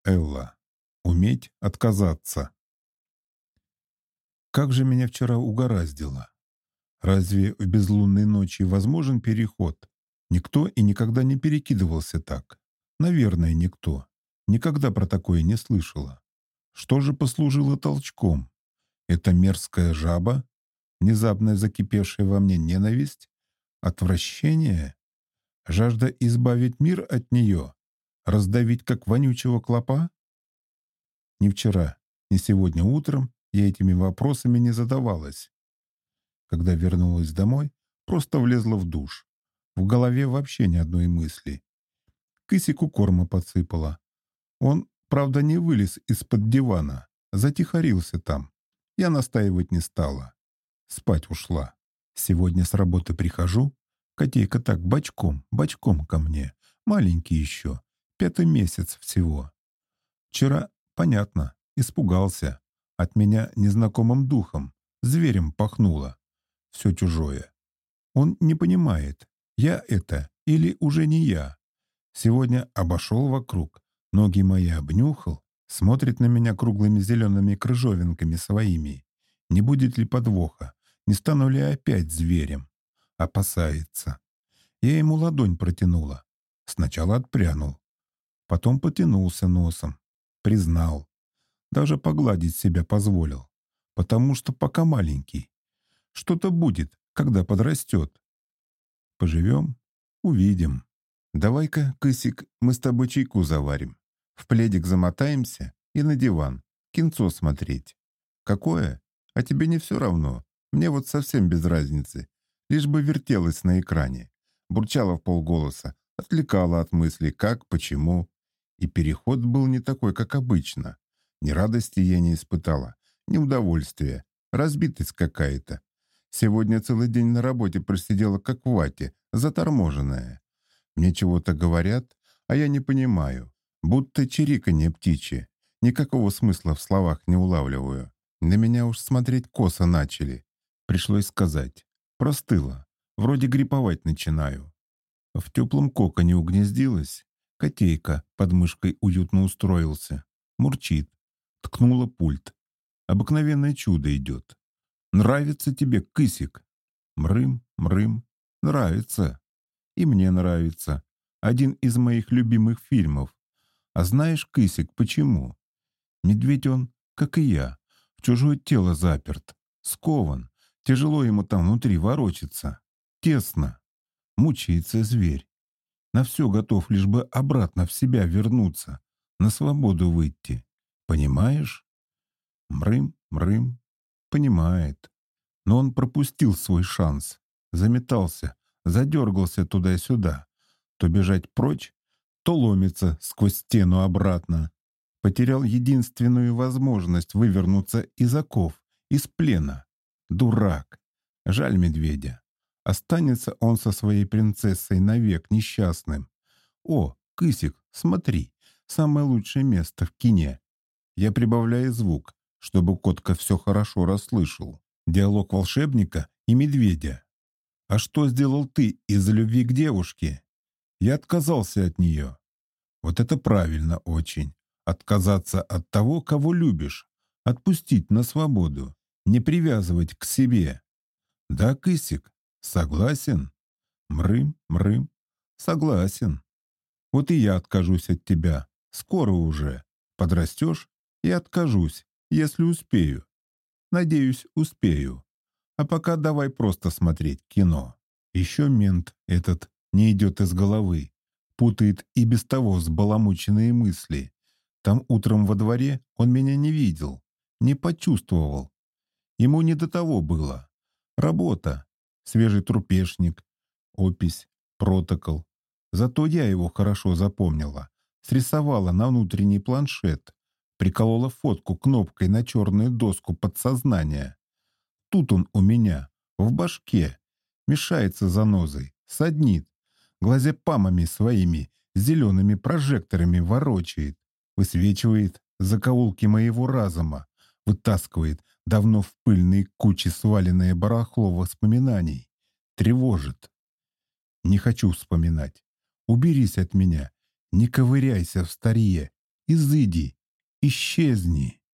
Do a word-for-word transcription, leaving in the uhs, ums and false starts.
Элла. Уметь отказаться. Как же меня вчера угораздило. Разве в безлунной ночи возможен переход? Никто и никогда не перекидывался так. Наверное, никто. Никогда про такое не слышала. Что же послужило толчком? Это мерзкая жаба? Внезапно закипевшая во мне ненависть? Отвращение? Жажда избавить мир от нее? Раздавить, как вонючего клопа? Ни вчера, ни сегодня утром я этими вопросами не задавалась. Когда вернулась домой, просто влезла в душ. В голове вообще ни одной мысли. Кысику корма подсыпала. Он, правда, не вылез из-под дивана, затихарился там. Я настаивать не стала. Спать ушла. Сегодня с работы прихожу, котейка так бочком, бочком ко мне. Маленький еще, пятый месяц всего. Вчера, понятно, испугался. От меня незнакомым духом, зверем пахнуло. Все чужое. Он не понимает, я это или уже не я. Сегодня обошел вокруг, ноги мои обнюхал, смотрит на меня круглыми зелеными крыжовинками своими. Не будет ли подвоха? Не стану ли опять зверем? Опасается. Я ему ладонь протянула. Сначала отпрянул. Потом потянулся носом. Признал. Даже погладить себя позволил. Потому что пока маленький. Что-то будет, когда подрастет. Поживем, увидим. Давай-ка, Кысик, мы с тобой чайку заварим. В пледик замотаемся и на диван. Кинцо смотреть. Какое? А тебе не все равно. Мне вот совсем без разницы. Лишь бы вертелась на экране. Бурчала в полголоса, отвлекала от мыслей, как, почему. И переход был не такой, как обычно. Ни радости я не испытала, ни удовольствия. Разбитость какая-то. Сегодня целый день на работе просидела как в вате, заторможенная. Мне чего-то говорят, а я не понимаю. Будто чириканье птичье. Никакого смысла в словах не улавливаю. На меня уж смотреть косо начали. Пришлось сказать. Простыла. Вроде грипповать начинаю. В теплом коконе угнездилась. Котейка под мышкой уютно устроился. Мурчит. Ткнула пульт. Обыкновенное чудо идет. Нравится тебе, Кысик? Мрым, мрым. Нравится. И мне нравится. Один из моих любимых фильмов. А знаешь, Кысик, почему? Медведь он, как и я, в чужое тело заперт. Скован. Тяжело ему там внутри ворочаться. Тесно. Мучается зверь. На все готов, лишь бы обратно в себя вернуться. На свободу выйти. Понимаешь? Мрым, мрым. Понимает. Но он пропустил свой шанс. Заметался, задергался туда-сюда. То бежать прочь, то ломится сквозь стену обратно. Потерял единственную возможность вывернуться из оков, из плена. Дурак. Жаль медведя. Останется он со своей принцессой навек несчастным. О, Кысик, смотри, самое лучшее место в кине. Я прибавляю звук, чтобы котка все хорошо расслышал. Диалог волшебника и медведя. А что сделал ты из-за любви к девушке? Я отказался от нее. Вот это правильно очень. Отказаться от того, кого любишь. Отпустить на свободу. Не привязывать к себе. Да, Кысик, согласен? Мрым, мрым. Согласен. Вот и я откажусь от тебя. Скоро уже. Подрастешь и откажусь, если успею. Надеюсь, успею. А пока давай просто смотреть кино. Еще мент этот не идет из головы. Путает и без того взбаламученные мысли. Там утром во дворе он меня не видел, не почувствовал. Ему не до того было. Работа, свежий трупешник, опись, протокол. Зато я его хорошо запомнила. Срисовала на внутренний планшет. Приколола фотку кнопкой на черную доску подсознания. Тут он у меня, в башке. Мешается занозой, саднит. Глазепамами своими, зелеными прожекторами ворочает. Высвечивает закоулки моего разума. Вытаскивает давно в пыльные кучи сваленное барахло воспоминаний. Тревожит. Не хочу вспоминать. Уберись от меня. Не ковыряйся в старье. Изыди, исчезни.